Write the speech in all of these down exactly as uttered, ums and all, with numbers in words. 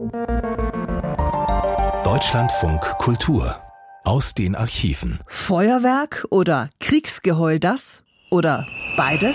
Deutschlandfunk Kultur aus den Archiven. Feuerwerk oder Kriegsgeheul das? Oder beides?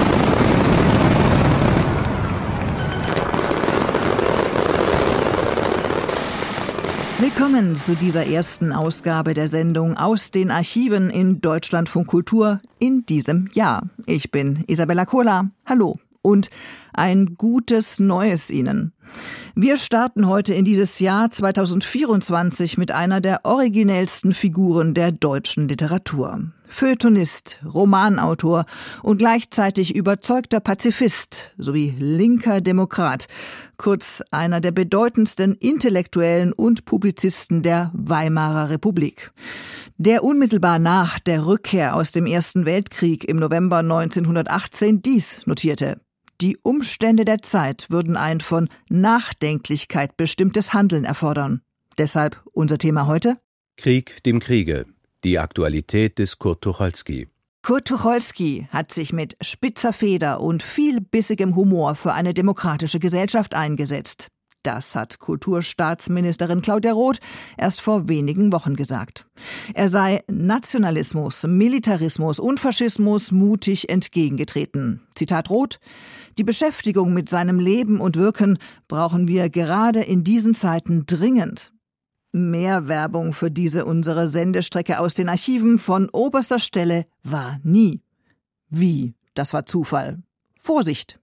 Willkommen zu dieser ersten Ausgabe der Sendung aus den Archiven in Deutschlandfunk Kultur in diesem Jahr. Ich bin Isabella Kohler. Hallo und ein gutes Neues Ihnen. Wir starten heute in dieses Jahr zweitausendvierundzwanzig mit einer der originellsten Figuren der deutschen Literatur. Feuilletonist, Romanautor und gleichzeitig überzeugter Pazifist sowie linker Demokrat, kurz einer der bedeutendsten Intellektuellen und Publizisten der Weimarer Republik. Der unmittelbar nach der Rückkehr aus dem Ersten Weltkrieg im November neunzehnhundertachtzehn dies notierte: Die Umstände der Zeit würden ein von Nachdenklichkeit bestimmtes Handeln erfordern. Deshalb unser Thema heute: Krieg dem Kriege. Die Aktualität des Kurt Tucholsky. Kurt Tucholsky hat sich mit spitzer Feder und viel bissigem Humor für eine demokratische Gesellschaft eingesetzt. Das hat Kulturstaatsministerin Claudia Roth erst vor wenigen Wochen gesagt. Er sei Nationalismus, Militarismus und Faschismus mutig entgegengetreten. Zitat Roth: Die Beschäftigung mit seinem Leben und Wirken brauchen wir gerade in diesen Zeiten dringend. Mehr Werbung für diese unsere Sendestrecke aus den Archiven von oberster Stelle war nie. Wie? Das war Zufall. Vorsicht!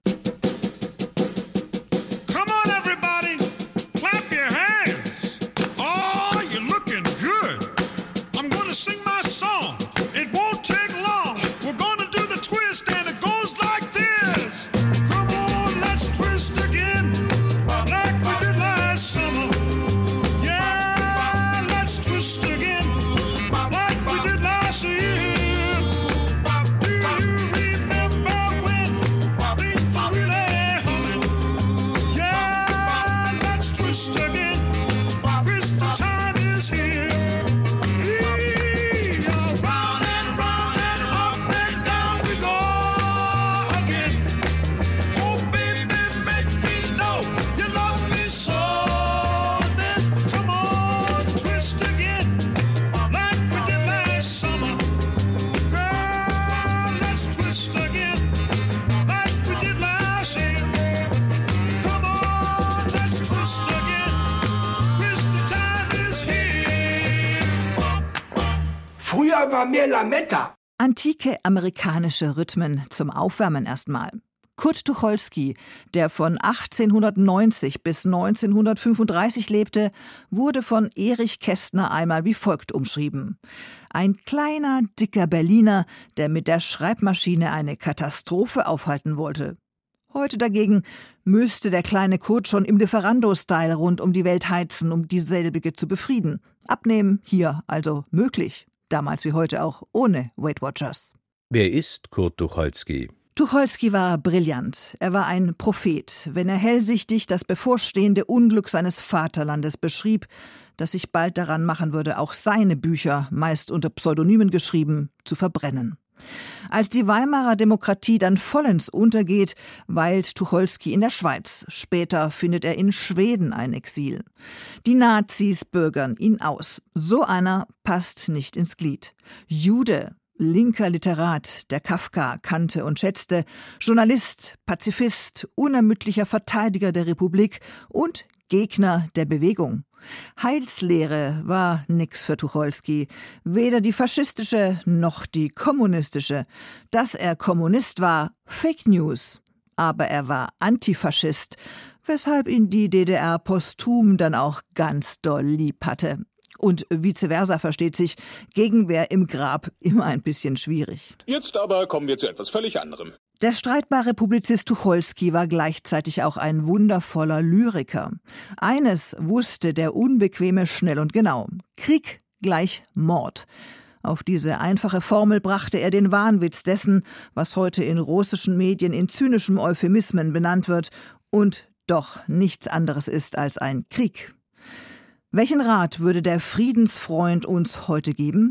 Früher war mehr Lametta. Antike amerikanische Rhythmen zum Aufwärmen erstmal. Kurt Tucholsky, der von achtzehnhundertneunzig bis neunzehnhundertfünfunddreißig lebte, wurde von Erich Kästner einmal wie folgt umschrieben: Ein kleiner, dicker Berliner, der mit der Schreibmaschine eine Katastrophe aufhalten wollte. Heute dagegen müsste der kleine Kurt schon im Lieferando-Style rund um die Welt heizen, um dieselbige zu befrieden. Abnehmen hier also möglich. Damals wie heute auch ohne Weight Watchers. Wer ist Kurt Tucholsky? Tucholsky war brillant. Er war ein Prophet, wenn er hellsichtig das bevorstehende Unglück seines Vaterlandes beschrieb, das sich bald daran machen würde, auch seine Bücher, meist unter Pseudonymen geschrieben, zu verbrennen. Als die Weimarer Demokratie dann vollends untergeht, weilt Tucholsky in der Schweiz. Später findet er in Schweden ein Exil. Die Nazis bürgern ihn aus. So einer passt nicht ins Glied. Jude, linker Literat, der Kafka kannte und schätzte, Journalist, Pazifist, unermüdlicher Verteidiger der Republik und Gegner der Bewegung. Heilslehre war nix für Tucholsky, weder die faschistische noch die kommunistische. Dass er Kommunist war, Fake News. Aber er war Antifaschist, weshalb ihn die D D R posthum dann auch ganz doll lieb hatte. Und vice versa, versteht sich, Gegenwehr im Grab immer ein bisschen schwierig. Jetzt aber kommen wir zu etwas völlig anderem. Der streitbare Publizist Tucholsky war gleichzeitig auch ein wundervoller Lyriker. Eines wusste der Unbequeme schnell und genau: Krieg gleich Mord. Auf diese einfache Formel brachte er den Wahnwitz dessen, was heute in russischen Medien in zynischen Euphemismen benannt wird und doch nichts anderes ist als ein Krieg. Welchen Rat würde der Friedensfreund uns heute geben?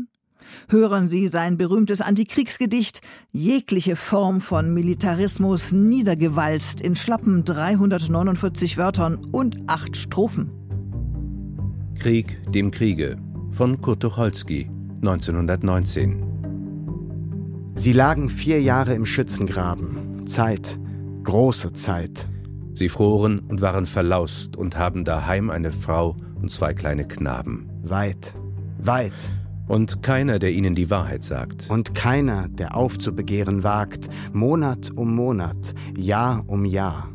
Hören Sie sein berühmtes Antikriegsgedicht, jegliche Form von Militarismus niedergewalzt in schlappen dreihundertneunundvierzig Wörtern und acht Strophen. Krieg dem Kriege von Kurt Tucholsky, neunzehnhundertneunzehn. Sie lagen vier Jahre im Schützengraben. Zeit, große Zeit. Sie froren und waren verlaust und haben daheim eine Frau und zwei kleine Knaben. Weit, weit. Und keiner, der ihnen die Wahrheit sagt. Und keiner, der aufzubegehren wagt, Monat um Monat, Jahr um Jahr.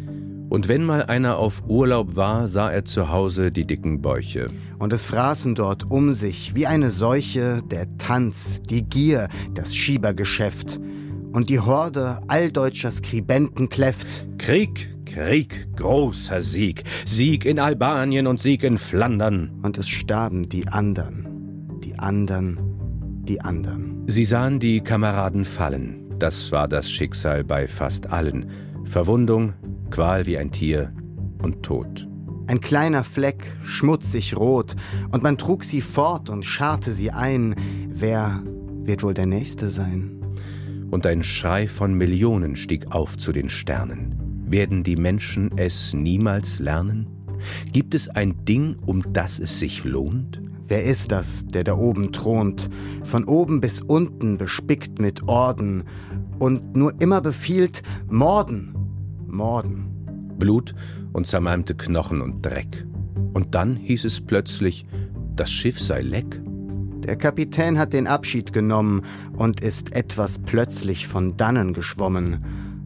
Und wenn mal einer auf Urlaub war, sah er zu Hause die dicken Bäuche. Und es fraßen dort um sich wie eine Seuche der Tanz, die Gier, das Schiebergeschäft. Und die Horde alldeutscher Skribenten kläfft. Krieg, Krieg, großer Sieg, Sieg in Albanien und Sieg in Flandern. Und es starben die andern, die andern, die andern. Sie sahen die Kameraden fallen. Das war das Schicksal bei fast allen. Verwundung, Qual wie ein Tier und Tod. Ein kleiner Fleck, schmutzig rot, und man trug sie fort und scharrte sie ein. Wer wird wohl der Nächste sein? Und ein Schrei von Millionen stieg auf zu den Sternen. Werden die Menschen es niemals lernen? Gibt es ein Ding, um das es sich lohnt? Wer ist das, der da oben thront, von oben bis unten bespickt mit Orden und nur immer befiehlt, morden, morden? Blut und zermalmte Knochen und Dreck. Und dann hieß es plötzlich, das Schiff sei leck. Der Kapitän hat den Abschied genommen und ist etwas plötzlich von dannen geschwommen.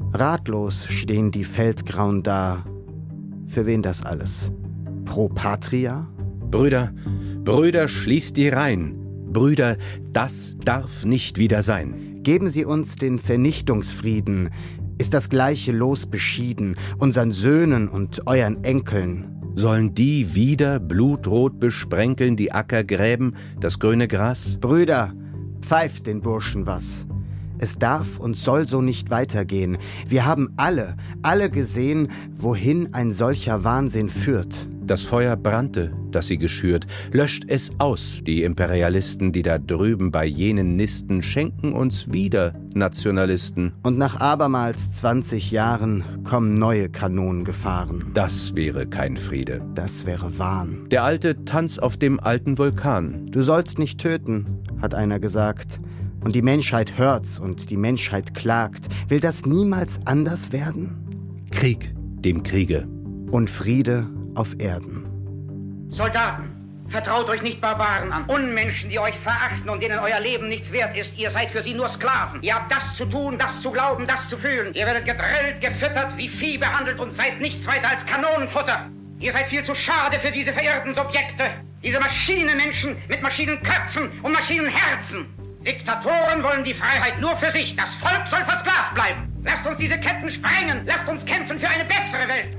Ratlos stehen die Feldgrauen da. Für wen das alles? Pro Patria? Brüder, Brüder, schließt die Reihen. Brüder, das darf nicht wieder sein. Geben Sie uns den Vernichtungsfrieden. Ist das gleiche Los beschieden, unseren Söhnen und euren Enkeln? Sollen die wieder blutrot besprenkeln, die Ackergräben, das grüne Gras? Brüder, pfeift den Burschen was. Es darf und soll so nicht weitergehen. Wir haben alle, alle gesehen, wohin ein solcher Wahnsinn führt. Das Feuer brannte, das sie geschürt. Löscht es aus, die Imperialisten, die da drüben bei jenen nisten, schenken uns wieder Nationalisten. Und nach abermals zwanzig Jahren kommen neue Kanonen gefahren. Das wäre kein Friede. Das wäre Wahn. Der alte Tanz auf dem alten Vulkan. Du sollst nicht töten, hat einer gesagt. Und die Menschheit hört's und die Menschheit klagt. Will das niemals anders werden? Krieg dem Kriege. Und Friede auf Erden. Soldaten, vertraut euch nicht Barbaren an. Unmenschen, die euch verachten und denen euer Leben nichts wert ist. Ihr seid für sie nur Sklaven. Ihr habt das zu tun, das zu glauben, das zu fühlen. Ihr werdet gedrillt, gefüttert, wie Vieh behandelt und seid nichts weiter als Kanonenfutter. Ihr seid viel zu schade für diese verirrten Subjekte. Diese Maschinenmenschen mit Maschinenköpfen und Maschinenherzen. Diktatoren wollen die Freiheit nur für sich. Das Volk soll versklavt bleiben. Lasst uns diese Ketten sprengen. Lasst uns kämpfen für eine bessere Welt.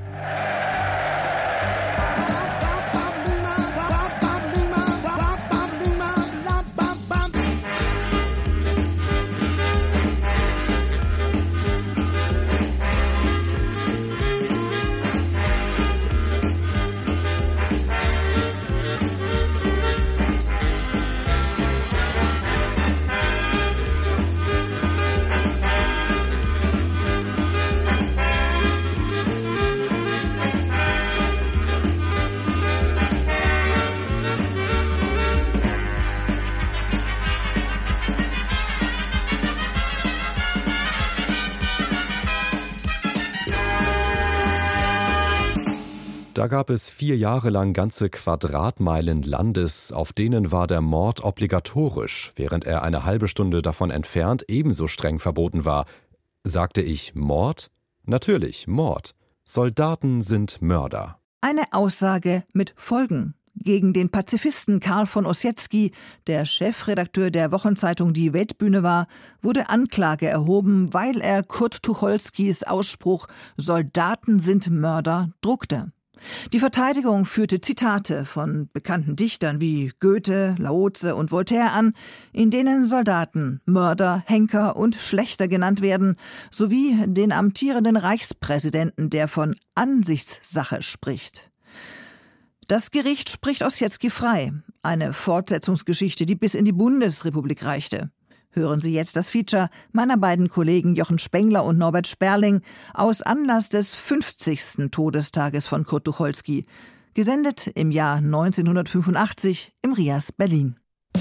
Da gab es vier Jahre lang ganze Quadratmeilen Landes, auf denen war der Mord obligatorisch, während er eine halbe Stunde davon entfernt ebenso streng verboten war. Sagte ich Mord? Natürlich, Mord. Soldaten sind Mörder. Eine Aussage mit Folgen. Gegen den Pazifisten Karl von Ossietzky, der Chefredakteur der Wochenzeitung Die Weltbühne war, wurde Anklage erhoben, weil er Kurt Tucholskys Ausspruch »Soldaten sind Mörder« druckte. Die Verteidigung führte Zitate von bekannten Dichtern wie Goethe, Laoze und Voltaire an, in denen Soldaten, Mörder, Henker und Schlächter genannt werden, sowie den amtierenden Reichspräsidenten, der von Ansichtssache spricht. Das Gericht spricht Ossietzky frei. Eine Fortsetzungsgeschichte, die bis in die Bundesrepublik reichte. Hören Sie jetzt das Feature meiner beiden Kollegen Jochen Spengler und Norbert Sperling aus Anlass des fünfzigsten Todestages von Kurt Tucholsky. Gesendet im Jahr neunzehnhundertfünfundachtzig im Rias Berlin.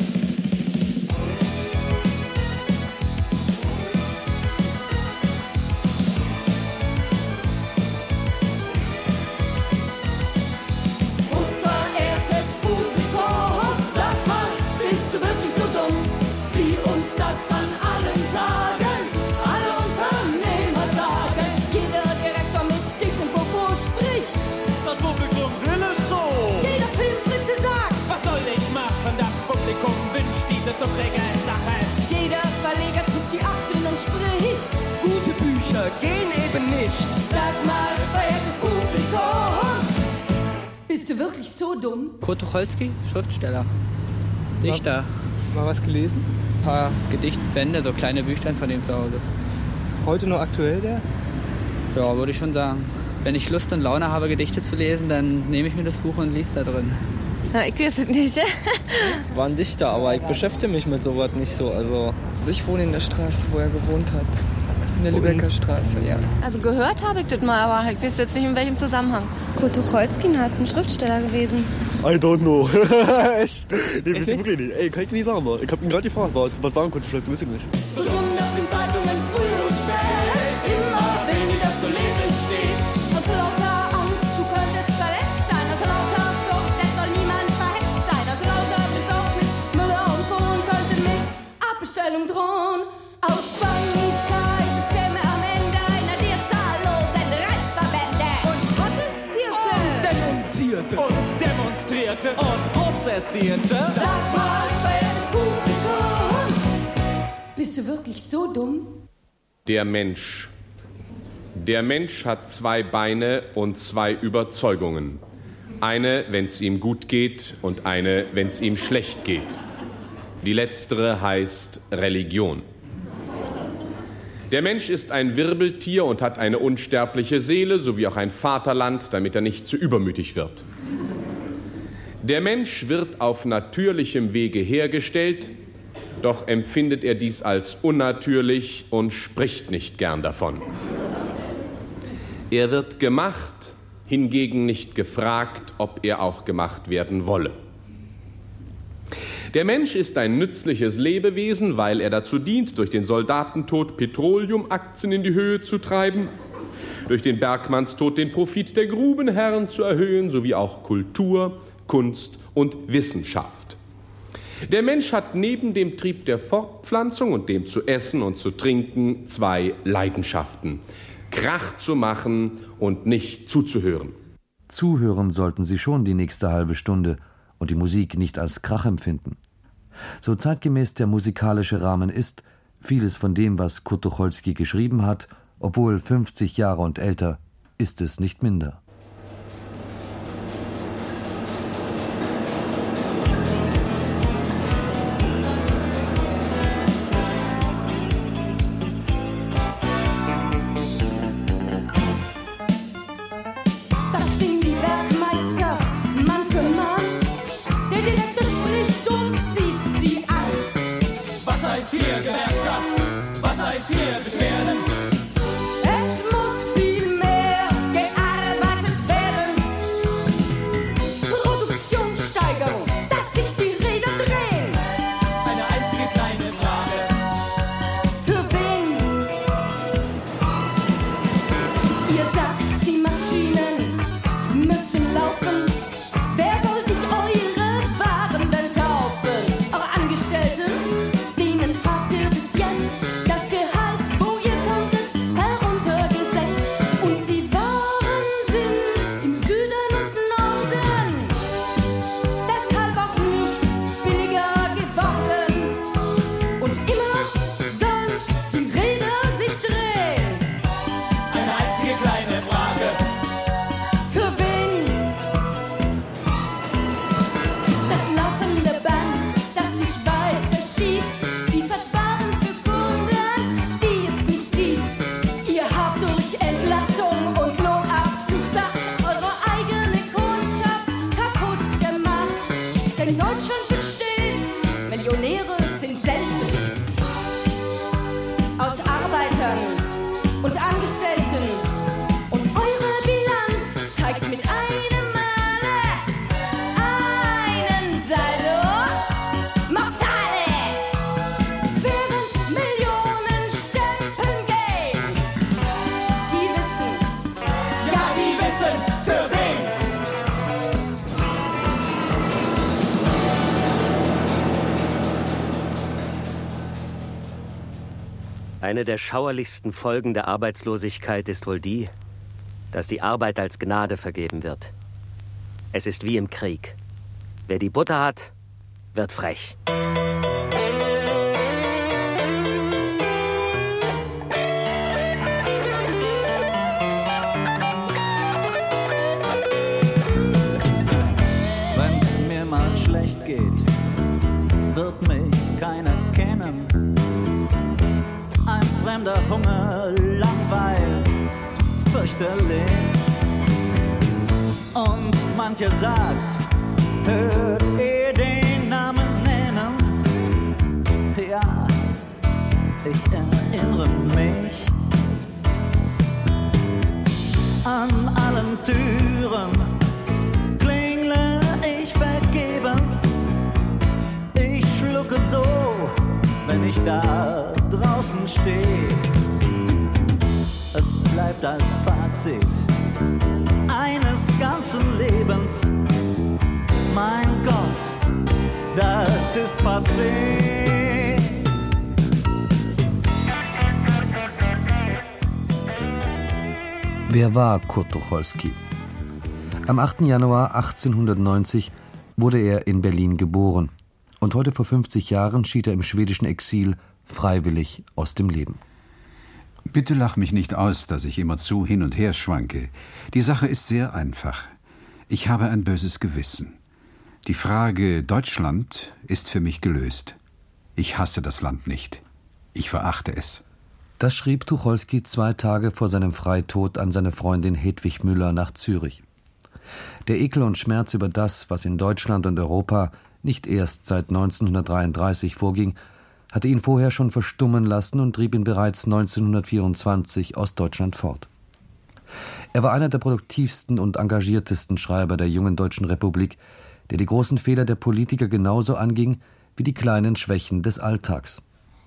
Jeder Verleger tut die Achseln und spricht: Gute Bücher gehen eben nicht. Sag mal, verehrtes Publikum, bist du wirklich so dumm? Kurt Tucholsky, Schriftsteller, Dichter. Mal was gelesen? Ein paar Gedichtsbände, so kleine Büchlein von ihm zu Hause. Heute noch aktuell, der? Ja, würde ich schon sagen. Wenn ich Lust und Laune habe, Gedichte zu lesen, dann nehme ich mir das Buch und lese da drin. Na, ich weiß es nicht. War ein Dichter, aber ich beschäftige mich mit sowas nicht so. Also, also ich wohne in der Straße, wo er gewohnt hat. In der Lübecker Straße, ja. Also gehört habe ich das mal, aber ich weiß jetzt nicht, in welchem Zusammenhang. Kurt Tucholsky, du hast ein Schriftsteller gewesen. I don't know. Echt? Nee, weiß ich wirklich nicht. Ey, kann ich dir nicht sagen, Mann. Ich hab ihn gerade gefragt, was war ein Kurt Tucholsky, weiß ich nicht. So dumm, dass in Zeitungen früh und spät immer weniger zu lesen steht. Und so lauter Angst, du könntest verletzt sein. Und so lauter Flucht, es soll niemand verhetzt sein. Und so lauter Besorgnis, Müller und Sohn könnte mit Abbestellung drohen. Aus Bangigkeit, es käme am Ende einer der zahllosen Reichsverbände. Und protestierte. Und denunzierte. Und demonstrierte. Und prozessierte. Sag mal, verehrtes Publikum, bist du wirklich so dumm? Der Mensch. Der Mensch hat zwei Beine und zwei Überzeugungen. Eine, wenn es ihm gut geht, und eine, wenn es ihm schlecht geht. Die letztere heißt Religion. Der Mensch ist ein Wirbeltier und hat eine unsterbliche Seele sowie auch ein Vaterland, damit er nicht zu übermütig wird. Der Mensch wird auf natürlichem Wege hergestellt, doch empfindet er dies als unnatürlich und spricht nicht gern davon. Er wird gemacht, hingegen nicht gefragt, ob er auch gemacht werden wolle. Der Mensch ist ein nützliches Lebewesen, weil er dazu dient, durch den Soldatentod Petroleumaktien in die Höhe zu treiben, durch den Bergmannstod den Profit der Grubenherren zu erhöhen, sowie auch Kultur, Kunst und Wissenschaft. Der Mensch hat neben dem Trieb der Fortpflanzung und dem zu essen und zu trinken zwei Leidenschaften: Krach zu machen und nicht zuzuhören. Zuhören sollten Sie schon die nächste halbe Stunde und die Musik nicht als Krach empfinden. So zeitgemäß der musikalische Rahmen ist, vieles von dem, was Kurt Tucholsky geschrieben hat, obwohl fünfzig Jahre und älter, ist es nicht minder. Denen habt ihr bis jetzt Denn Deutschland besteht, Millionäre sind selten. Aus Arbeitern und Angestellten. Und eure Bilanz zeigt mit einem Male einen Saldo Mortale. Während Millionen Stempeln gehen. Die wissen, ja, die wissen, für wen. Eine der schauerlichsten Folgen der Arbeitslosigkeit ist wohl die, dass die Arbeit als Gnade vergeben wird. Es ist wie im Krieg. Wer die Butter hat, wird frech. Wenn es mir mal schlecht geht, wird mich keiner kennen. Ein fremder Hunger langweilt fürchterlich. Und mancher sagt, hört ihr den Namen nennen? Ja, ich erinnere mich an allen Türen. Klingle ich vergebens. Ich schlucke so, wenn ich da draußen stehe. Es bleibt als Fazit eines ganzen Lebens. Mein Gott, das ist passé. Wer war Kurt Tucholsky? Am achten Januar achtzehnhundertneunzig wurde er in Berlin geboren. Und heute vor fünfzig Jahren schied er im schwedischen Exil freiwillig aus dem Leben. Bitte lach mich nicht aus, dass ich immerzu hin und her schwanke. Die Sache ist sehr einfach. Ich habe ein böses Gewissen. Die Frage Deutschland ist für mich gelöst. Ich hasse das Land nicht. Ich verachte es. Das schrieb Tucholsky zwei Tage vor seinem Freitod an seine Freundin Hedwig Müller nach Zürich. Der Ekel und Schmerz über das, was in Deutschland und Europa nicht erst seit neunzehnhundertdreiunddreißig vorging, hatte ihn vorher schon verstummen lassen und trieb ihn bereits neunzehnhundertvierundzwanzig aus Deutschland fort. Er war einer der produktivsten und engagiertesten Schreiber der jungen Deutschen Republik, der die großen Fehler der Politiker genauso anging wie die kleinen Schwächen des Alltags.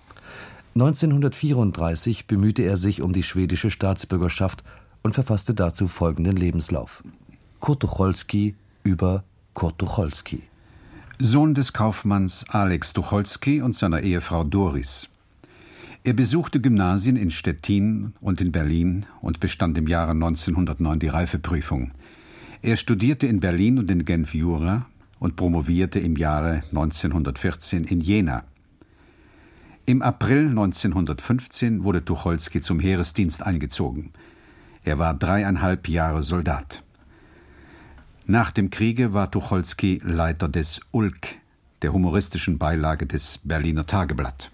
neunzehnhundertvierunddreißig bemühte er sich um die schwedische Staatsbürgerschaft und verfasste dazu folgenden Lebenslauf. Kurt Tucholsky über Kurt Tucholsky. Sohn des Kaufmanns Alex Tucholsky und seiner Ehefrau Doris. Er besuchte Gymnasien in Stettin und in Berlin und bestand im Jahre neunzehnhundertneun die Reifeprüfung. Er studierte in Berlin und in Genf Jura und promovierte im Jahre neunzehnhundertvierzehn in Jena. Im April neunzehnhundertfünfzehn wurde Tucholsky zum Heeresdienst eingezogen. Er war dreieinhalb Jahre Soldat. Nach dem Kriege war Tucholsky Leiter des Ulk, der humoristischen Beilage des Berliner Tageblatt.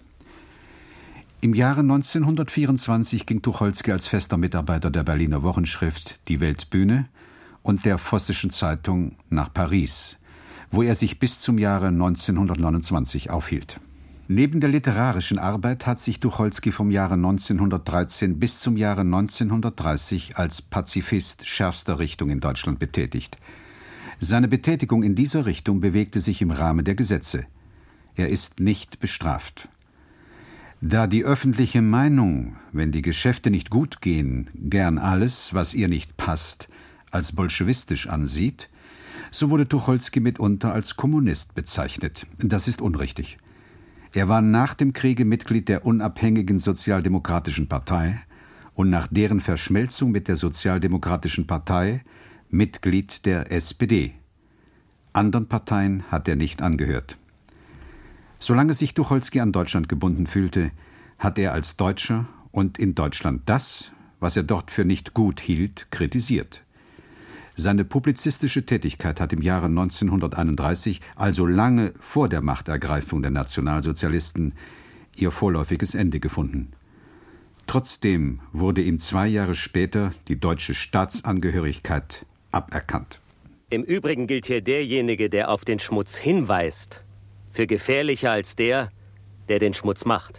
Im Jahre neunzehnhundertvierundzwanzig ging Tucholsky als fester Mitarbeiter der Berliner Wochenschrift Die Weltbühne und der Vossischen Zeitung nach Paris, wo er sich bis zum Jahre neunzehnhundertneunundzwanzig aufhielt. Neben der literarischen Arbeit hat sich Tucholsky vom Jahre neunzehnhundertdreizehn bis zum Jahre neunzehnhundertdreißig als Pazifist schärfster Richtung in Deutschland betätigt. Seine Betätigung in dieser Richtung bewegte sich im Rahmen der Gesetze. Er ist nicht bestraft. Da die öffentliche Meinung, wenn die Geschäfte nicht gut gehen, gern alles, was ihr nicht passt, als bolschewistisch ansieht, so wurde Tucholsky mitunter als Kommunist bezeichnet. Das ist unrichtig. Er war nach dem Kriege Mitglied der unabhängigen Sozialdemokratischen Partei und nach deren Verschmelzung mit der Sozialdemokratischen Partei Mitglied der S P D. Anderen Parteien hat er nicht angehört. Solange sich Tucholsky an Deutschland gebunden fühlte, hat er als Deutscher und in Deutschland das, was er dort für nicht gut hielt, kritisiert. Seine publizistische Tätigkeit hat im Jahre neunzehnhunderteinunddreißig, also lange vor der Machtergreifung der Nationalsozialisten, ihr vorläufiges Ende gefunden. Trotzdem wurde ihm zwei Jahre später die deutsche Staatsangehörigkeit aberkannt. Im Übrigen gilt hier derjenige, der auf den Schmutz hinweist, für gefährlicher als der, der den Schmutz macht.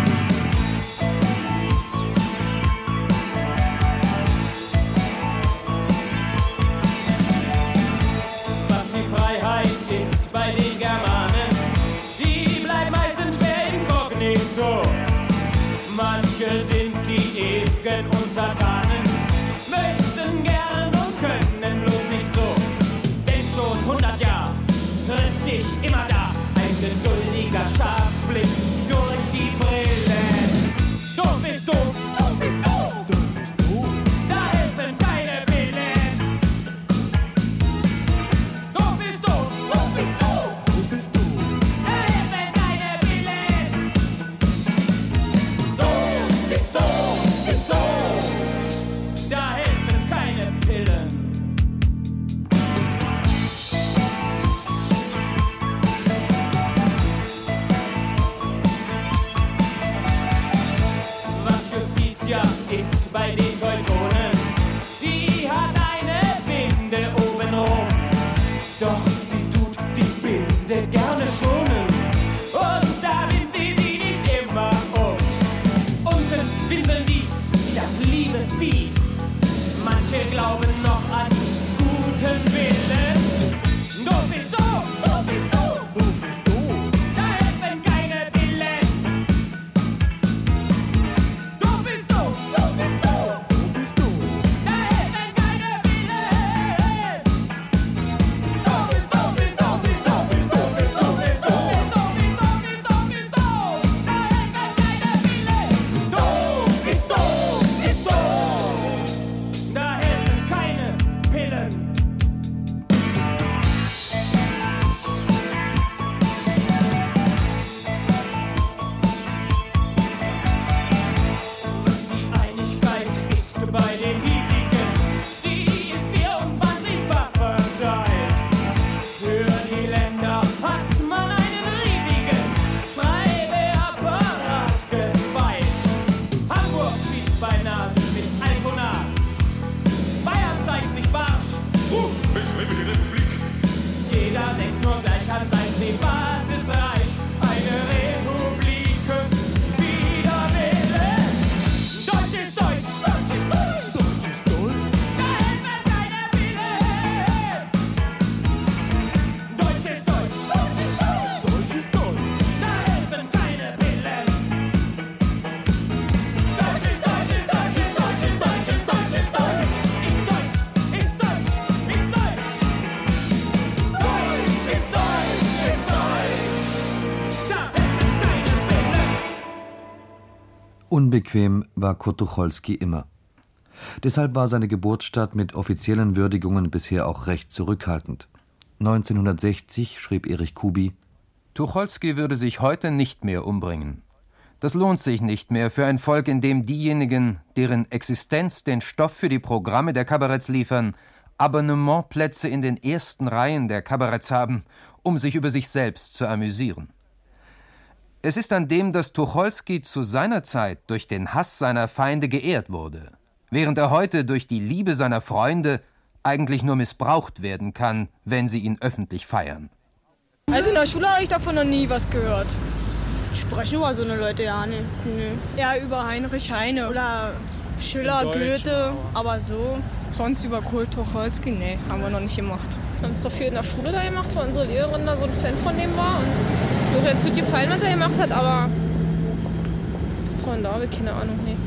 Was die Freiheit ist bei den Germanen, die bleibt meistens schwer inkognito. Manche sind die ewigen Untertanen, möchten gern und können bloß nicht so. Denn schon hundert Jahre trifft dich immer da ein geduldiger Schafsblick durch die Brille. Doof ist doof, doof ist doof, doof ist doof. Da helfen keine Pillen. Doof ist doof, doof ist doof, doof ist doof. Da helfen keine Pillen. Doof ist doof, ist doof. Da helfen keine Pillen. Justitia ist bei den Teutonen, die hat eine Binde obenrum. Doch sie tut die Binde gerne schonen und da windet sie sie nicht immer um. Unten winseln die wie das liebe Vieh. Manche glauben noch an guten Willen. Doof ist doof, doof ist doof, doof ist doof. Da helfen keine Pillen. Doof ist doof, doof ist doof, doof ist doof. Da helfen keine Pillen. Doof ist doof, ist doof, ist doof, ist doof, ist doof, ist doof. Doof ist doof, ist doof, ist doof. Da helfen keine Pillen. Doof ist doof, ist doof. Da helfen keine Pillen. Die Einigkeit ist bei den Hiesigen, die ist vierundzwanzigfach verteilt. Für die Länder hat man einen riesigen Schreibeapparat gefeilt. Hamburg schießt bei Nase mit Altona. Bayern zeigt sich barsch. Ruf, bis wir die Republik. Jeder denkt nur gleich an sein privates Reich. Eine Republik, wider Wille. Deutsch ist Deutsch, Deutsch ist Deutsch, Deutsch ist Deutsch. Da helfen keine Pillen. Deutsch ist Deutsch, Deutsch ist Deutsch, Deutsch ist Deutsch. Da helfen keine Pillen. Deutsch ist Deutsch, ist Deutsch, ist Deutsch, ist Deutsch, ist Deutsch, ist Deutsch. Ist Deutsch, ist Deutsch, ist Deutsch. Deutsch ist Deutsch, ist Deutsch. Da helfen keine Pillen. Unbequem war Kurt Tucholsky immer. Deshalb war seine Geburtsstadt mit offiziellen Würdigungen bisher auch recht zurückhaltend. neunzehnhundertsechzig schrieb Erich Kubi: Tucholsky würde sich heute nicht mehr umbringen. Das lohnt sich nicht mehr für ein Volk, in dem diejenigen, deren Existenz den Stoff für die Programme der Kabaretts liefern, Abonnementplätze in den ersten Reihen der Kabaretts haben, um sich über sich selbst zu amüsieren. Es ist an dem, dass Tucholsky zu seiner Zeit durch den Hass seiner Feinde geehrt wurde, während er heute durch die Liebe seiner Freunde eigentlich nur missbraucht werden kann, wenn sie ihn öffentlich feiern. Also in der Schule habe ich davon noch nie was gehört. Sprechen über so eine Leute ja nicht. Nee. Ja, über Heinrich Heine. Oder Schiller, Goethe, aber so. Sonst über Kurt Tucholsky, nee, haben wir noch nicht gemacht. Wir haben zwar viel in der Schule da gemacht, weil unsere Lehrerin da so ein Fan von dem war. Und mir hat ganz gut gefallen, was er gemacht hat, aber von da habe ich keine Ahnung, nee.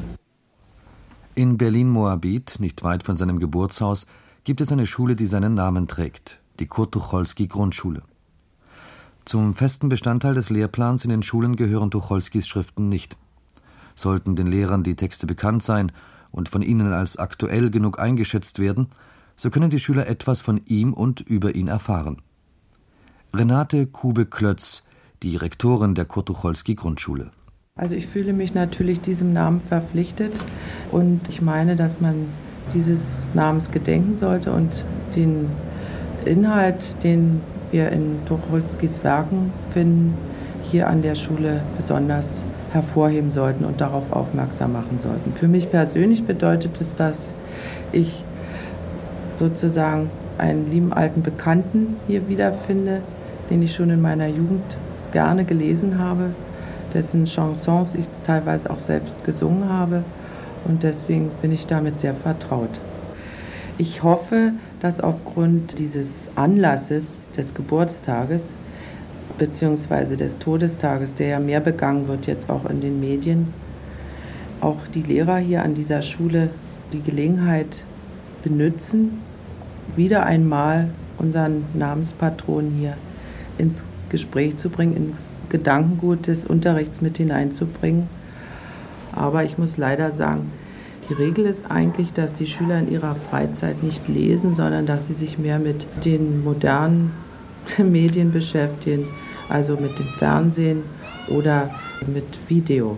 In Berlin-Moabit, nicht weit von seinem Geburtshaus, gibt es eine Schule, die seinen Namen trägt, die Kurt-Tucholsky-Grundschule. Zum festen Bestandteil des Lehrplans in den Schulen gehören Tucholskys Schriften nicht. Sollten den Lehrern die Texte bekannt sein und von ihnen als aktuell genug eingeschätzt werden, so können die Schüler etwas von ihm und über ihn erfahren. Renate Kube-Klötz, die Rektorin der Kurt-Tucholsky-Grundschule. Also ich fühle mich natürlich diesem Namen verpflichtet und ich meine, dass man dieses Namens gedenken sollte und den Inhalt, den wir in Tucholskys Werken finden, hier an der Schule besonders hervorheben sollten und darauf aufmerksam machen sollten. Für mich persönlich bedeutet es, dass ich sozusagen einen lieben alten Bekannten hier wiederfinde, den ich schon in meiner Jugend gerne gelesen habe, dessen Chansons ich teilweise auch selbst gesungen habe und deswegen bin ich damit sehr vertraut. Ich hoffe, dass aufgrund dieses Anlasses des Geburtstages bzw. des Todestages, der ja mehr begangen wird jetzt auch in den Medien, auch die Lehrer hier an dieser Schule die Gelegenheit benutzen, wieder einmal unseren Namenspatron hier ins Gespräch zu bringen, ins Gedankengut des Unterrichts mit hineinzubringen. Aber ich muss leider sagen, die Regel ist eigentlich, dass die Schüler in ihrer Freizeit nicht lesen, sondern dass sie sich mehr mit den modernen Medien beschäftigen, also mit dem Fernsehen oder mit Video.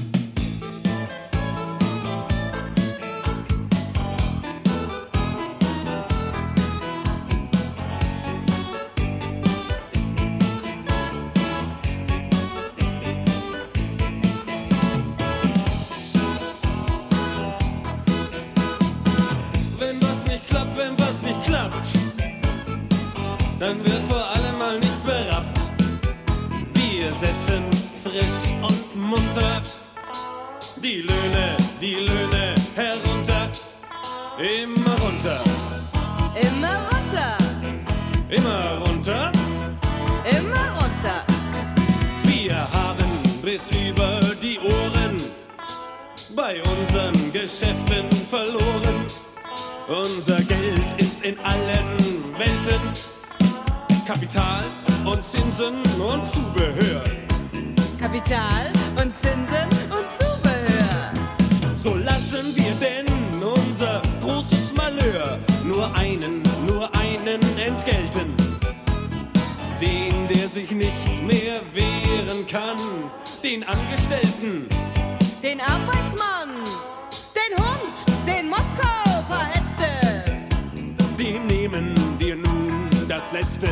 Dann wird vor allem mal nicht berappt. Wir setzen frisch und munter die Löhne, die Löhne herunter. Immer runter. Immer runter. Immer runter. Immer runter. Wir haben bis über die Ohren bei unseren Geschäften verloren. Unser Geld ist in allen Welten. Kapital und Zinsen und Zubehör. Kapital und Zinsen und Zubehör. So lassen wir denn unser großes Malheur nur einen, nur einen entgelten. Den, der sich nicht mehr wehren kann. Den Angestellten. Den Arbeitsmann. Den Hund. Den Moskau verhetzte. Den nehmen wir nun das Letzte.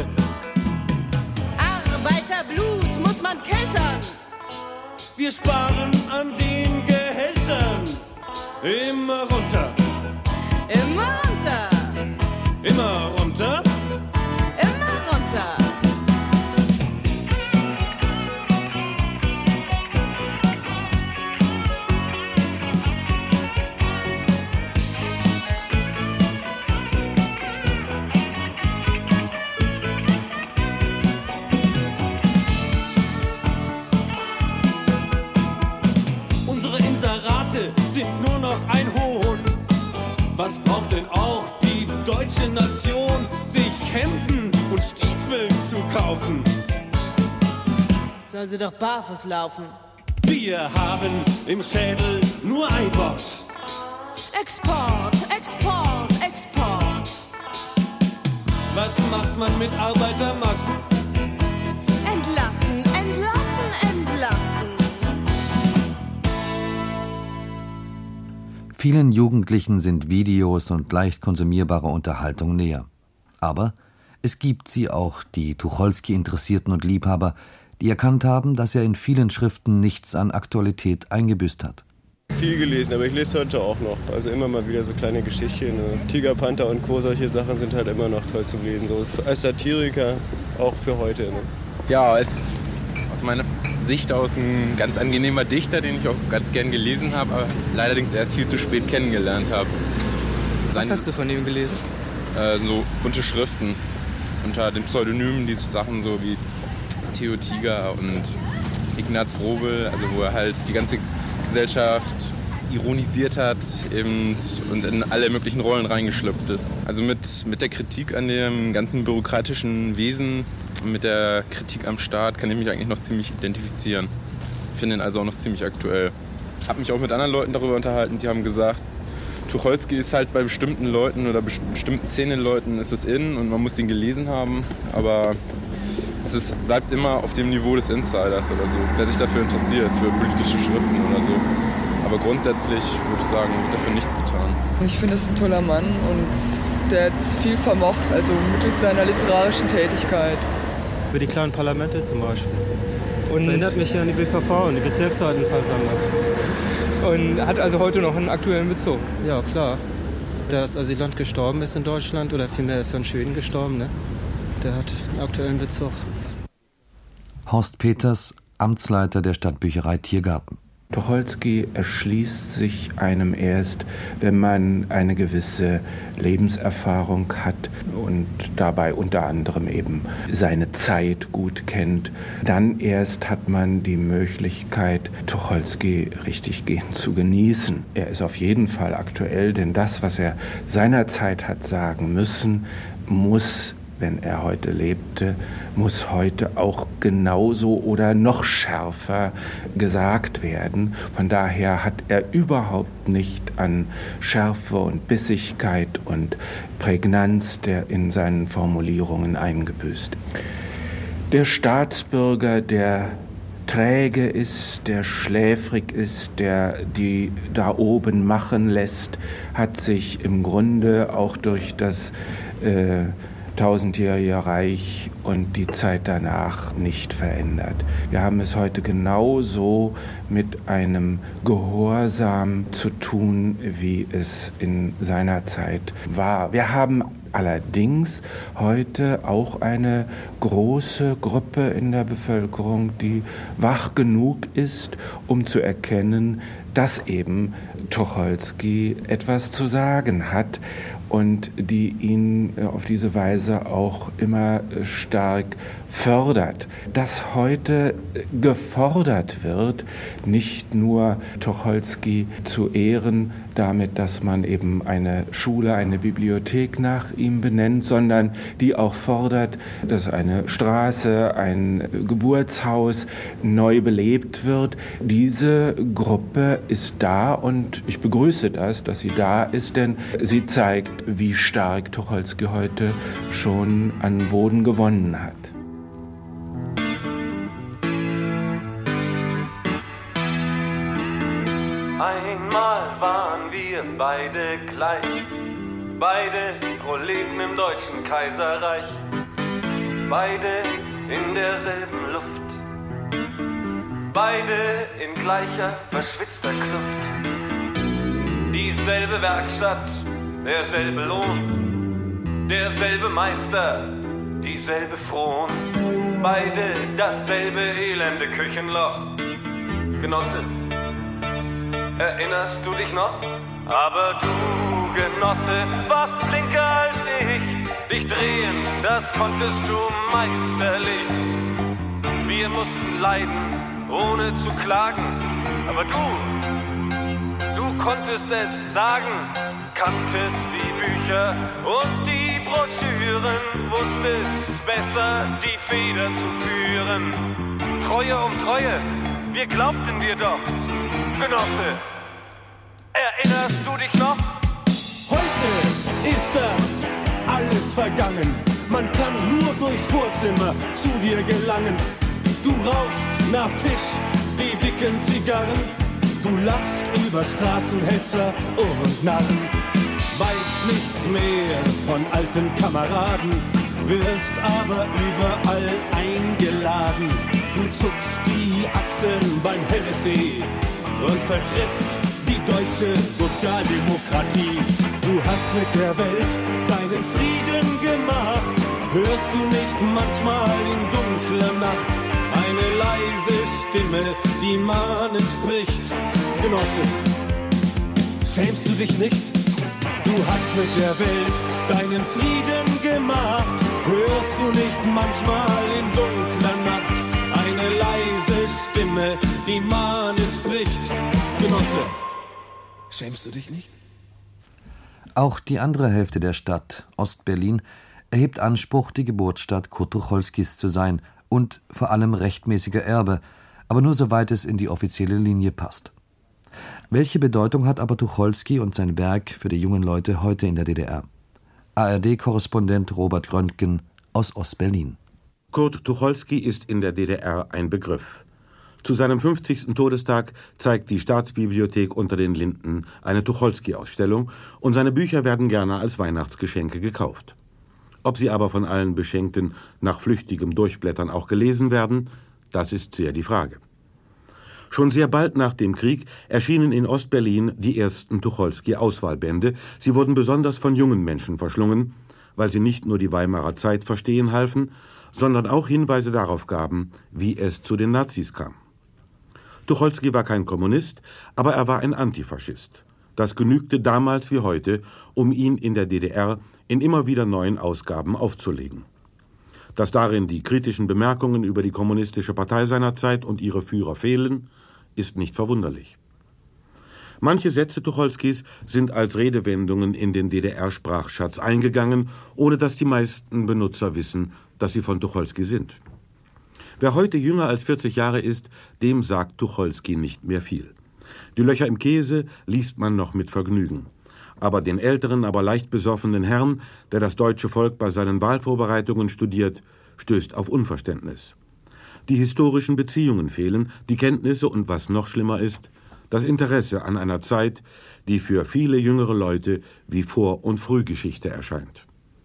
Arbeiterblut muss man keltern. Wir sparen an den Gehältern. Immer runter. Immer runter. Immer runter. Immer runter. Ein Hohn. Was braucht denn auch die deutsche Nation, sich Hemden und Stiefel zu kaufen? Soll sie doch barfuß laufen. Wir haben im Schädel nur ein Wort. Export, Export, Export. Was macht man mit Arbeitermassen? Entlassen, entlassen, entlassen. Vielen Jugendlichen sind Videos und leicht konsumierbare Unterhaltung näher. Aber es gibt sie auch, die Tucholsky-Interessierten und Liebhaber, die erkannt haben, dass er in vielen Schriften nichts an Aktualität eingebüßt hat. Viel gelesen, aber ich lese heute auch noch. Also immer mal wieder so kleine Geschichten. Ne? Tiger, Panther und Co. Solche Sachen sind halt immer noch toll zum Lesen. So als Satiriker auch für heute. Ne? Ja, es ist aus meiner Sicht aus ein ganz angenehmer Dichter, den ich auch ganz gern gelesen habe, aber allerdings erst viel zu spät kennengelernt habe. Was hast du von ihm gelesen? Äh, so bunte Schriften unter den Pseudonymen, diese Sachen so wie Theo Tiger und Ignaz Vrobel, also wo er halt die ganze Gesellschaft ironisiert hat eben und in alle möglichen Rollen reingeschlüpft ist. Also mit, mit der Kritik an dem ganzen bürokratischen Wesen, mit der Kritik am Staat kann ich mich eigentlich noch ziemlich identifizieren. Ich finde ihn also auch noch ziemlich aktuell. Ich habe mich auch mit anderen Leuten darüber unterhalten, die haben gesagt, Tucholsky ist halt bei bestimmten Leuten oder bestimmten Szenenleuten ist es in und man muss ihn gelesen haben, aber es ist, bleibt immer auf dem Niveau des Insiders oder so, wer sich dafür interessiert, für politische Schriften oder so. Aber grundsätzlich würde ich sagen, wird dafür nichts getan. Ich finde, es ist ein toller Mann und der hat viel vermocht, also mittels seiner literarischen Tätigkeit. Für die kleinen Parlamente zum Beispiel. Und das erinnert mich ja an die B V V und die Bezirksverwaltungsversammlung. Und hat also heute noch einen aktuellen Bezug? Ja, klar. Der als Asylant gestorben ist in Deutschland, oder vielmehr ist er in Schweden gestorben, ne? Der hat einen aktuellen Bezug. Horst Peters, Amtsleiter der Stadtbücherei Tiergarten. Tucholsky erschließt sich einem erst, wenn man eine gewisse Lebenserfahrung hat und dabei unter anderem eben seine Zeit gut kennt. Dann erst hat man die Möglichkeit, Tucholsky richtig gehend zu genießen. Er ist auf jeden Fall aktuell, denn das, was er seinerzeit hat sagen müssen, muss, wenn er heute lebte, muss heute auch genauso oder noch schärfer gesagt werden. Von daher hat er überhaupt nicht an Schärfe und Bissigkeit und Prägnanz der in seinen Formulierungen eingebüßt. Der Staatsbürger, der träge ist, der schläfrig ist, der die da oben machen lässt, hat sich im Grunde auch durch das äh, tausendjährige Reich und die Zeit danach nicht verändert. Wir haben es heute genauso mit einem Gehorsam zu tun, wie es in seiner Zeit war. Wir haben allerdings heute auch eine große Gruppe in der Bevölkerung, die wach genug ist, um zu erkennen, dass eben Tucholsky etwas zu sagen hat und die ihn auf diese Weise auch immer stark fördert. Dass heute gefordert wird, nicht nur Tucholsky zu ehren, damit, dass man eben eine Schule, eine Bibliothek nach ihm benennt, sondern die auch fordert, dass eine Straße, ein Geburtshaus neu belebt wird. Diese Gruppe ist da und ich begrüße das, dass sie da ist, denn sie zeigt, wie stark Tucholsky heute schon an Boden gewonnen hat. Einmal waren wir beide gleich, beide Proleten im deutschen Kaiserreich, beide in derselben Luft, beide in gleicher verschwitzter Kluft. Dieselbe Werkstatt, derselbe Lohn, derselbe Meister, dieselbe Fron, beide dasselbe elende Küchenloch. Genosse, erinnerst du dich noch? Aber du, Genosse, warst flinker als ich. Dich drehen, das konntest du meisterlich. Wir mussten leiden, ohne zu klagen. Aber du, du konntest es sagen. Kanntest die Bücher und die Broschüren. Wusstest besser, die Feder zu führen. Treue um Treue, wir glaubten dir doch. Genosse, erinnerst du dich noch? Heute ist das alles vergangen. Man kann nur durchs Vorzimmer zu dir gelangen. Du rauchst nach Tisch die dicken Zigarren. Du lachst über Straßenhetzer und Narren. Weißt nichts mehr von alten Kameraden, wirst aber überall eingeladen. Du zuckst die Achseln beim Hennessy und vertrittst die deutsche Sozialdemokratie. Du hast mit der Welt deinen Frieden gemacht. Hörst du nicht manchmal in dunkler Nacht eine leise Stimme, die mahnend spricht? Genosse, schämst du dich nicht? Du hast mit der Welt deinen Frieden gemacht. Hörst du nicht manchmal in dunkler Nacht eine leise Stimme, die mahnend spricht? Genosse, schämst du dich nicht? Auch die andere Hälfte der Stadt, Ostberlin, erhebt Anspruch, die Geburtsstadt Kurt Tucholskys zu sein und vor allem rechtmäßiger Erbe, aber nur soweit es in die offizielle Linie passt. Welche Bedeutung hat aber Tucholsky und sein Werk für die jungen Leute heute in der D D R? A R D-Korrespondent Robert Gröntgen aus Ostberlin. Kurt Tucholsky ist in der D D R ein Begriff. Zu seinem fünfzigsten Todestag zeigt die Staatsbibliothek unter den Linden eine Tucholsky-Ausstellung und seine Bücher werden gerne als Weihnachtsgeschenke gekauft. Ob sie aber von allen Beschenkten nach flüchtigem Durchblättern auch gelesen werden, das ist sehr die Frage. Schon sehr bald nach dem Krieg erschienen in Ostberlin die ersten Tucholsky-Auswahlbände. Sie wurden besonders von jungen Menschen verschlungen, weil sie nicht nur die Weimarer Zeit verstehen halfen, sondern auch Hinweise darauf gaben, wie es zu den Nazis kam. Tucholsky war kein Kommunist, aber er war ein Antifaschist. Das genügte damals wie heute, um ihn in der D D R in immer wieder neuen Ausgaben aufzulegen. Dass darin die kritischen Bemerkungen über die kommunistische Partei seiner Zeit und ihre Führer fehlen, ist nicht verwunderlich. Manche Sätze Tucholskys sind als Redewendungen in den D D R-Sprachschatz eingegangen, ohne dass die meisten Benutzer wissen, dass sie von Tucholsky sind. Wer heute jünger als vierzig Jahre ist, dem sagt Tucholsky nicht mehr viel. Die Löcher im Käse liest man noch mit Vergnügen. Aber den älteren, aber leicht besoffenen Herrn, der das deutsche Volk bei seinen Wahlvorbereitungen studiert, stößt auf Unverständnis. Die historischen Beziehungen fehlen, die Kenntnisse und, was noch schlimmer ist, das Interesse an einer Zeit, die für viele jüngere Leute wie Vor- und Frühgeschichte erscheint.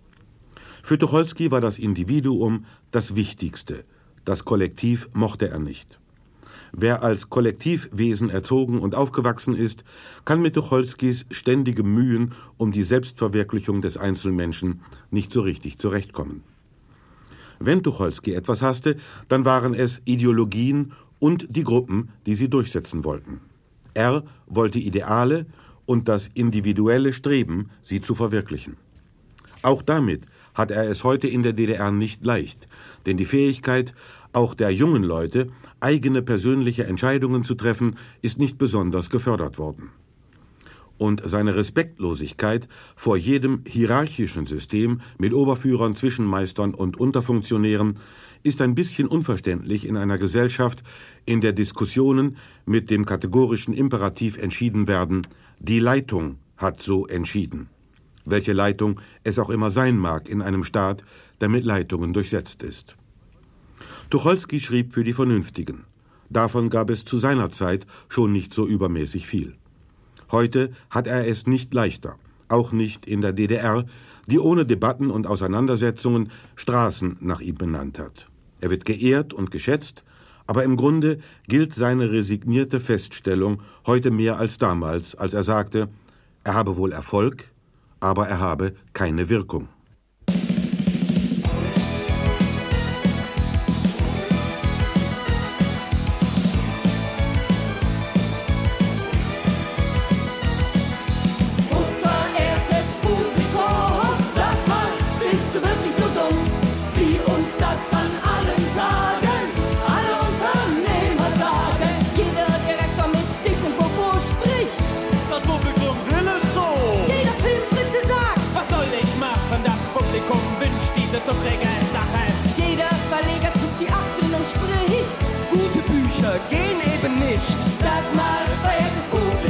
Für Tucholsky war das Individuum das Wichtigste. Das Kollektiv mochte er nicht. Wer als Kollektivwesen erzogen und aufgewachsen ist, kann mit Tucholskys ständigem Mühen um die Selbstverwirklichung des Einzelmenschen nicht so richtig zurechtkommen. Wenn Tucholsky etwas hasste, dann waren es Ideologien und die Gruppen, die sie durchsetzen wollten. Er wollte Ideale und das individuelle Streben, sie zu verwirklichen. Auch damit hat er es heute in der D D R nicht leicht, denn die Fähigkeit, auch der jungen Leute, eigene persönliche Entscheidungen zu treffen, ist nicht besonders gefördert worden. Und seine Respektlosigkeit vor jedem hierarchischen System mit Oberführern, Zwischenmeistern und Unterfunktionären ist ein bisschen unverständlich in einer Gesellschaft, in der Diskussionen mit dem kategorischen Imperativ entschieden werden: Die Leitung hat so entschieden. Welche Leitung es auch immer sein mag in einem Staat, der mit Leitungen durchsetzt ist. Tucholsky schrieb für die Vernünftigen. Davon gab es zu seiner Zeit schon nicht so übermäßig viel. Heute hat er es nicht leichter, auch nicht in der D D R, die ohne Debatten und Auseinandersetzungen Straßen nach ihm benannt hat. Er wird geehrt und geschätzt, aber im Grunde gilt seine resignierte Feststellung heute mehr als damals, als er sagte, er habe wohl Erfolg, aber er habe keine Wirkung. Jeder Verleger zuckt die Achseln und spricht: Gute Bücher gehen eben nicht. Sag mal, verehrtes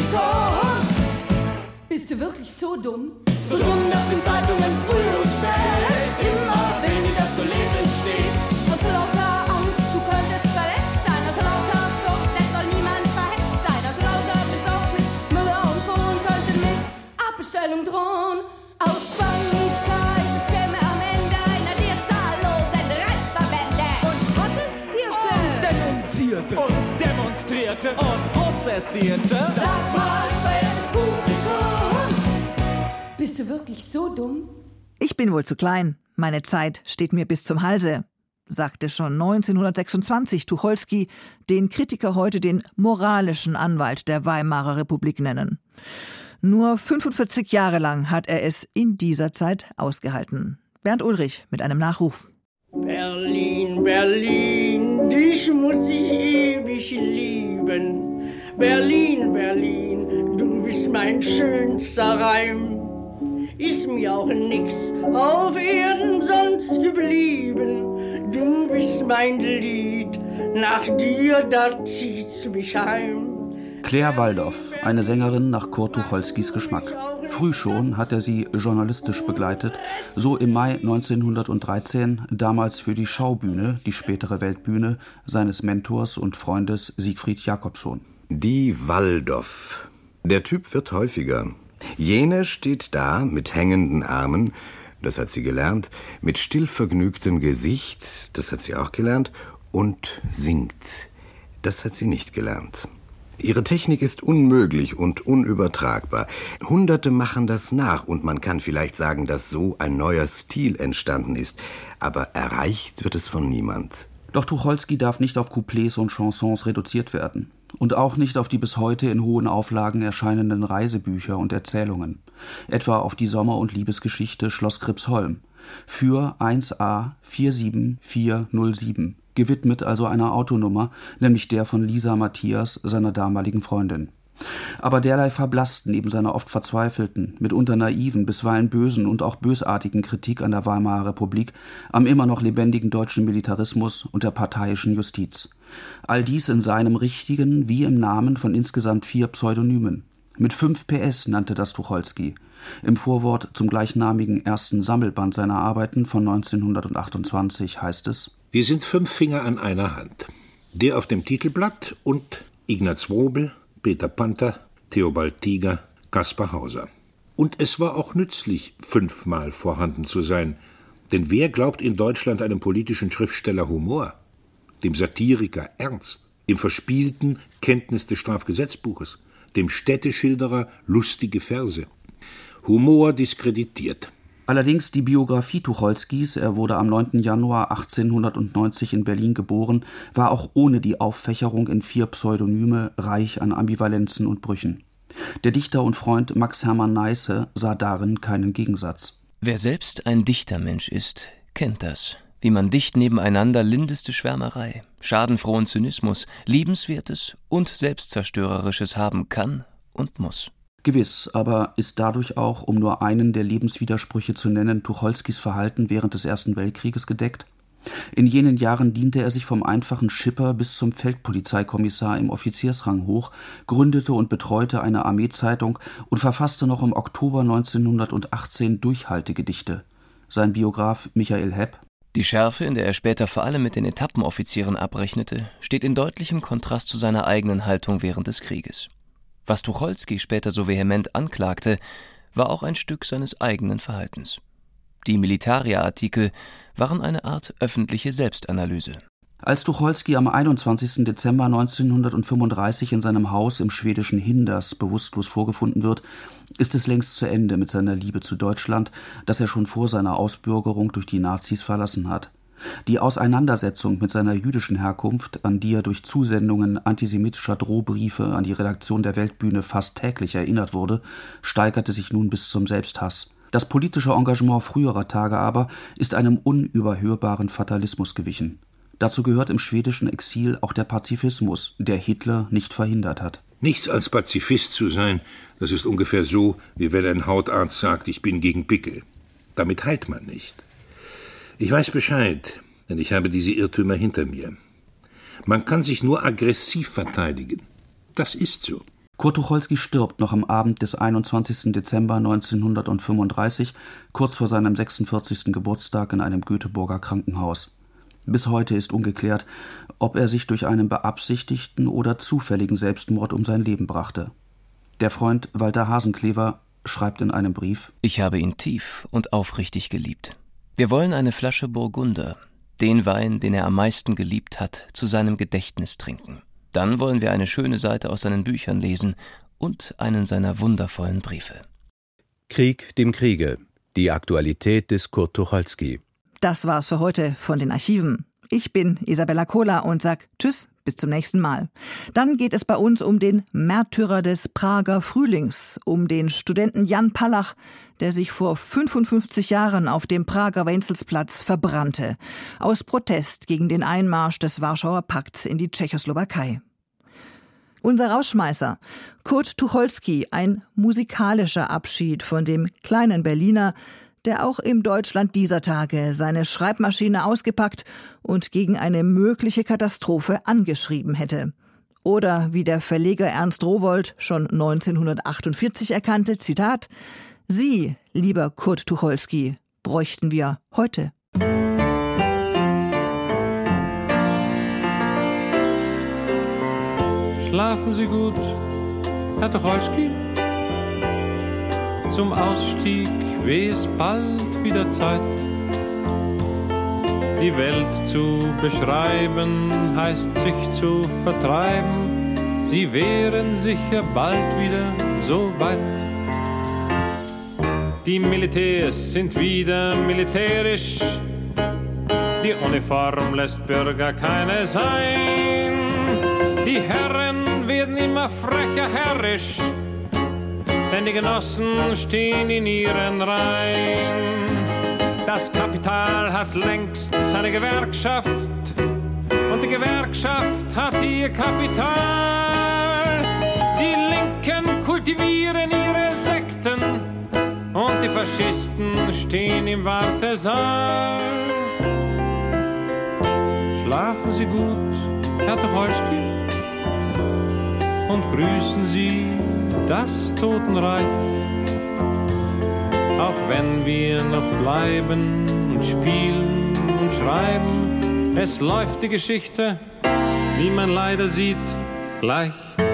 Publikum, bist du wirklich so dumm? So dumm, dass in Zeitungen früh und spät immer weniger zu lesen steht. Und so lauter Angst, du könntest verletzt sein. Also lauter Flucht, es soll niemand verhetzt sein. Also lauter Besorgnis, Müller und Sohn könnten mit Abbestellung drohen. Aus Bangigkeit, es käme am Ende einer der zahllosen Reichsverbände. Und protestierte. Und denunzierte. Und demonstrierte. Und prozessierte. Sag mal, verehrtes Publikum, bist du wirklich so dumm? Ich bin wohl zu klein. Meine Zeit steht mir bis zum Halse, sagte schon neunzehnhundertsechsundzwanzig Tucholsky, den Kritiker heute den moralischen Anwalt der Weimarer Republik nennen. Nur fünfundvierzig Jahre lang hat er es in dieser Zeit ausgehalten. Bernd Ulrich mit einem Nachruf. Berlin, Berlin, dich muss ich ewig lieben. Berlin, Berlin, du bist mein schönster Reim. Ist mir auch nix auf Erden sonst geblieben. Du bist mein Lied, nach dir, da zieht's mich heim. Claire Waldoff, eine Sängerin nach Kurt Tucholskys Geschmack. Früh schon hat er sie journalistisch begleitet, so im Mai neunzehnhundertdreizehn, damals für die Schaubühne, die spätere Weltbühne, seines Mentors und Freundes Siegfried Jacobsohn. Die Waldoff. Der Typ wird häufiger. Jene steht da mit hängenden Armen, das hat sie gelernt, mit stillvergnügtem Gesicht, das hat sie auch gelernt, und singt. Das hat sie nicht gelernt. Ihre Technik ist unmöglich und unübertragbar. Hunderte machen das nach und man kann vielleicht sagen, dass so ein neuer Stil entstanden ist. Aber erreicht wird es von niemand. Doch Tucholsky darf nicht auf Couplets und Chansons reduziert werden. Und auch nicht auf die bis heute in hohen Auflagen erscheinenden Reisebücher und Erzählungen. Etwa auf die Sommer- und Liebesgeschichte Schloss Kripsholm. Für eins a vier sieben vier null sieben. Gewidmet also einer Autonummer, nämlich der von Lisa Matthias, seiner damaligen Freundin. Aber derlei verblasst neben seiner oft verzweifelten, mitunter naiven, bisweilen bösen und auch bösartigen Kritik an der Weimarer Republik, am immer noch lebendigen deutschen Militarismus und der parteiischen Justiz. All dies in seinem richtigen, wie im Namen von insgesamt vier Pseudonymen. Mit fünf P S nannte das Tucholsky. Im Vorwort zum gleichnamigen ersten Sammelband seiner Arbeiten von neunzehnhundertachtundzwanzig heißt es: Wir sind fünf Finger an einer Hand. Der auf dem Titelblatt und Ignaz Wrobel, Peter Panther, Theobald Tiger, Kaspar Hauser. Und es war auch nützlich, fünfmal vorhanden zu sein. Denn wer glaubt in Deutschland einem politischen Schriftsteller Humor, dem Satiriker Ernst, dem Verspielten Kenntnis des Strafgesetzbuches, dem Städteschilderer lustige Verse? Humor diskreditiert. Allerdings die Biografie Tucholskys, er wurde am neunten Januar achtzehnhundertneunzig in Berlin geboren, war auch ohne die Auffächerung in vier Pseudonyme reich an Ambivalenzen und Brüchen. Der Dichter und Freund Max Hermann Neisse sah darin keinen Gegensatz. Wer selbst ein Dichtermensch ist, kennt das. Wie man dicht nebeneinander lindeste Schwärmerei, schadenfrohen Zynismus, Liebenswertes und Selbstzerstörerisches haben kann und muss. Gewiss, aber ist dadurch auch, um nur einen der Lebenswidersprüche zu nennen, Tucholskys Verhalten während des Ersten Weltkrieges gedeckt? In jenen Jahren diente er sich vom einfachen Schipper bis zum Feldpolizeikommissar im Offiziersrang hoch, gründete und betreute eine Armeezeitung und verfasste noch im Oktober neunzehnhundertachtzehn Durchhaltegedichte. Sein Biograf Michael Hepp: Die Schärfe, in der er später vor allem mit den Etappenoffizieren abrechnete, steht in deutlichem Kontrast zu seiner eigenen Haltung während des Krieges. Was Tucholsky später so vehement anklagte, war auch ein Stück seines eigenen Verhaltens. Die Militaria-Artikel waren eine Art öffentliche Selbstanalyse. Als Tucholsky am einundzwanzigsten Dezember neunzehnhundertfünfunddreißig in seinem Haus im schwedischen Hinders bewusstlos vorgefunden wird, ist es längst zu Ende mit seiner Liebe zu Deutschland, das er schon vor seiner Ausbürgerung durch die Nazis verlassen hat. Die Auseinandersetzung mit seiner jüdischen Herkunft, an die er durch Zusendungen antisemitischer Drohbriefe an die Redaktion der Weltbühne fast täglich erinnert wurde, steigerte sich nun bis zum Selbsthass. Das politische Engagement früherer Tage aber ist einem unüberhörbaren Fatalismus gewichen. Dazu gehört im schwedischen Exil auch der Pazifismus, der Hitler nicht verhindert hat. Nichts als Pazifist zu sein, das ist ungefähr so, wie wenn ein Hautarzt sagt, ich bin gegen Pickel. Damit heilt man nicht. Ich weiß Bescheid, denn ich habe diese Irrtümer hinter mir. Man kann sich nur aggressiv verteidigen. Das ist so. Kurt Tucholsky stirbt noch am Abend des einundzwanzigsten Dezember neunzehnhundertfünfunddreißig, kurz vor seinem sechsundvierzigsten Geburtstag in einem Göteborger Krankenhaus. Bis heute ist ungeklärt, ob er sich durch einen beabsichtigten oder zufälligen Selbstmord um sein Leben brachte. Der Freund Walter Hasenclever schreibt in einem Brief: Ich habe ihn tief und aufrichtig geliebt. Wir wollen eine Flasche Burgunder, den Wein, den er am meisten geliebt hat, zu seinem Gedächtnis trinken. Dann wollen wir eine schöne Seite aus seinen Büchern lesen und einen seiner wundervollen Briefe. Krieg dem Kriege. Die Aktualität des Kurt Tucholsky. Das war's für heute von den Archiven. Ich bin Isabella Kohler und sag Tschüss, bis zum nächsten Mal. Dann geht es bei uns um den Märtyrer des Prager Frühlings, um den Studenten Jan Palach, der sich vor fünfundfünfzig Jahren auf dem Prager Wenzelsplatz verbrannte, aus Protest gegen den Einmarsch des Warschauer Pakts in die Tschechoslowakei. Unser Rausschmeißer, Kurt Tucholsky, ein musikalischer Abschied von dem kleinen Berliner, der auch im Deutschland dieser Tage seine Schreibmaschine ausgepackt und gegen eine mögliche Katastrophe angeschrieben hätte. Oder wie der Verleger Ernst Rowohlt schon neunzehnhundertachtundvierzig erkannte, Zitat: Sie, lieber Kurt Tucholsky, bräuchten wir heute. Schlafen Sie gut, Herr Tucholsky. Zum Ausstieg weh es bald wieder Zeit. Die Welt zu beschreiben heißt sich zu vertreiben. Sie wären sicher bald wieder so weit. Die Militärs sind wieder militärisch. Die Uniform lässt Bürger keine sein. Die Herren werden immer frecher herrisch, denn die Genossen stehen in ihren Reihen. Das Kapital hat längst seine Gewerkschaft und die Gewerkschaft hat ihr Kapital. Die Linken kultivieren ihre Sekten und die Faschisten stehen im Wartesaal. Schlafen Sie gut, Herr Tucholsky, und grüßen Sie das Totenreich. Auch wenn wir noch bleiben und spielen und schreiben, es läuft die Geschichte, wie man leider sieht, gleich